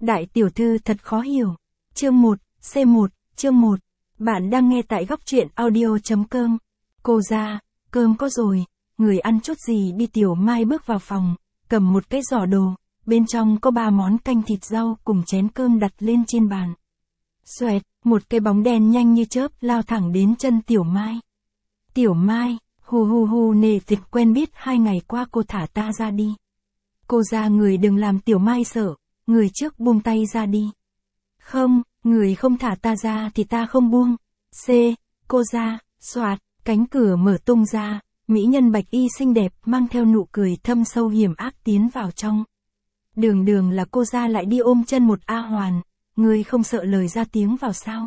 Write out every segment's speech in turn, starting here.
Đại tiểu thư thật khó hiểu. Chương 1, C1, chương 1. Bạn đang nghe tại góc truyện audio.com. Cô ra, cơm có rồi, người ăn chút gì đi. Tiểu Mai bước vào phòng, cầm một cái giỏ đồ, bên trong có 3 món canh thịt rau cùng chén cơm đặt lên trên bàn. Xoẹt, một cái bóng đen nhanh như chớp lao thẳng đến chân Tiểu Mai. Tiểu Mai, hu nề thịt quen biết 2 ngày qua cô thả ta ra đi. Cô ra người đừng làm Tiểu Mai sợ, người trước buông tay ra đi. Không, người không thả ta ra thì ta không buông. Cô ra, xoạt, cánh cửa mở tung ra, mỹ nhân bạch y xinh đẹp mang theo nụ cười thâm sâu hiểm ác tiến vào trong. Đường là cô ra lại đi ôm chân một A Hoàn, người không sợ lời ra tiếng vào sao?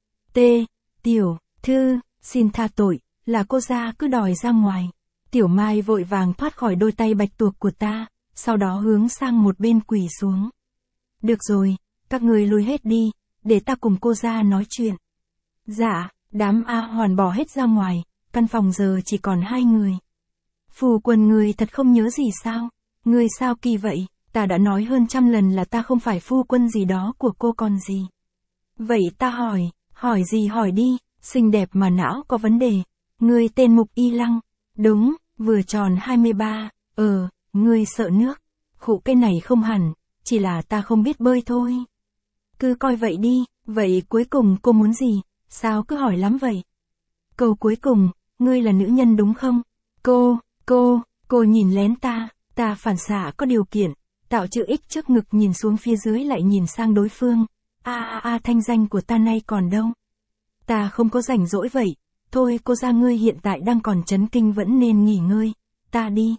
Tiểu thư, xin tha tội, là cô ra cứ đòi ra ngoài. Tiểu Mai vội vàng thoát khỏi đôi tay bạch tuộc của ta, sau đó hướng sang một bên quỳ xuống. Được rồi, các người lui hết đi, để ta cùng cô ra nói chuyện. Dạ, đám A Hoàn bỏ hết ra ngoài, căn phòng giờ chỉ còn 2 người. Phù Quần người thật không nhớ gì sao? Người sao kỳ vậy? Ta đã nói hơn 100 lần là ta không phải phu quân gì đó của cô còn gì. Vậy ta hỏi gì hỏi đi, xinh đẹp mà não có vấn đề. Người tên Mục Y Lăng, đúng, vừa tròn 23, ngươi sợ nước. Khụ cái này không hẳn, chỉ là ta không biết bơi thôi. Cứ coi vậy đi, vậy cuối cùng cô muốn gì, sao cứ hỏi lắm vậy? Câu cuối cùng, ngươi là nữ nhân đúng không? Cô nhìn lén ta phản xạ có điều kiện, tạo chữ X trước ngực nhìn xuống phía dưới lại nhìn sang đối phương. Thanh danh của ta nay còn đâu? Ta không có rảnh rỗi vậy, thôi cô ra ngươi hiện tại đang còn chấn kinh vẫn nên nghỉ ngơi, ta đi.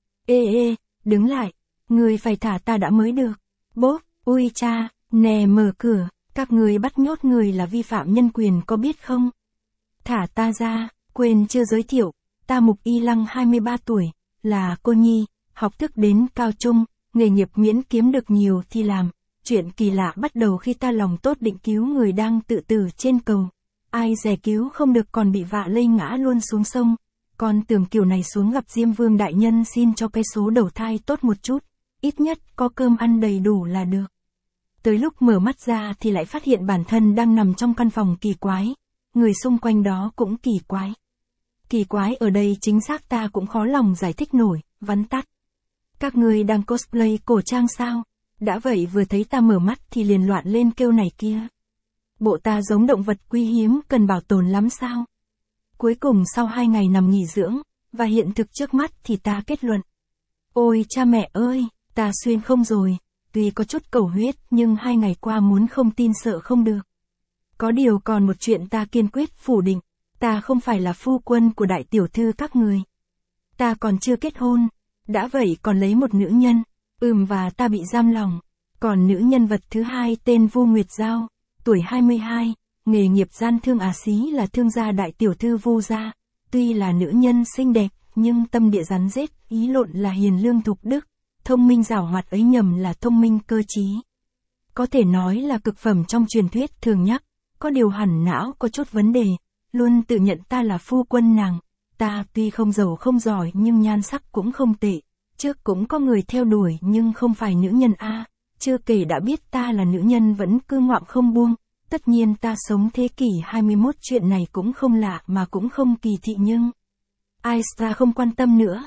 Đứng lại, ngươi phải thả ta đã mới được. Bốp, ui cha, nè mở cửa, các ngươi bắt nhốt người là vi phạm nhân quyền có biết không? Thả ta ra, quên chưa giới thiệu, ta Mục Y Lăng 23 tuổi, là cô nhi, học thức đến cao trung, nghề nghiệp miễn kiếm được nhiều thì làm. Chuyện kỳ lạ bắt đầu khi ta lòng tốt định cứu người đang tự tử trên cầu. Ai dè cứu không được còn bị vạ lây ngã luôn xuống sông. Con tưởng kiểu này xuống gặp Diêm Vương đại nhân xin cho cái số đầu thai tốt một chút, ít nhất có cơm ăn đầy đủ là được. Tới lúc mở mắt ra thì lại phát hiện bản thân đang nằm trong căn phòng kỳ quái, người xung quanh đó cũng kỳ quái. Kỳ quái ở đây chính xác ta cũng khó lòng giải thích nổi, vắn tắt. Các người đang cosplay cổ trang sao? Đã vậy vừa thấy ta mở mắt thì liền loạn lên kêu này kia. Bộ ta giống động vật quý hiếm cần bảo tồn lắm sao? Cuối cùng sau 2 ngày nằm nghỉ dưỡng, và hiện thực trước mắt thì ta kết luận. Ôi cha mẹ ơi, ta xuyên không rồi, tuy có chút cầu huyết nhưng 2 ngày qua muốn không tin sợ không được. Có điều còn một chuyện ta kiên quyết phủ định, ta không phải là phu quân của đại tiểu thư các người. Ta còn chưa kết hôn, đã vậy còn lấy một nữ nhân, và ta bị giam lòng. Còn nữ nhân vật thứ 2 tên Vu Nguyệt Giao, tuổi 22, nghề nghiệp gian thương xí là thương gia đại tiểu thư Vu gia. Tuy là nữ nhân xinh đẹp, nhưng tâm địa rắn rết, ý lộn là hiền lương thục đức, thông minh giảo hoạt ấy nhầm là thông minh cơ trí. Có thể nói là cực phẩm trong truyền thuyết thường nhắc, có điều hẳn não có chút vấn đề, luôn tự nhận ta là phu quân nàng. Ta tuy không giàu không giỏi nhưng nhan sắc cũng không tệ, trước cũng có người theo đuổi nhưng không phải nữ nhân chưa kể đã biết ta là nữ nhân vẫn cứ ngoạm không buông. Tất nhiên ta sống thế kỷ 21 chuyện này cũng không lạ mà cũng không kỳ thị nhưng ai ta không quan tâm nữa.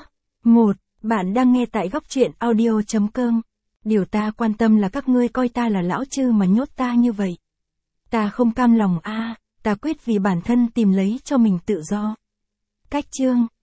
Bạn đang nghe tại góc truyện audio.com. Điều ta quan tâm là các ngươi coi ta là lão chư mà nhốt ta như vậy. Ta không cam lòng ta quyết vì bản thân tìm lấy cho mình tự do. Cách chương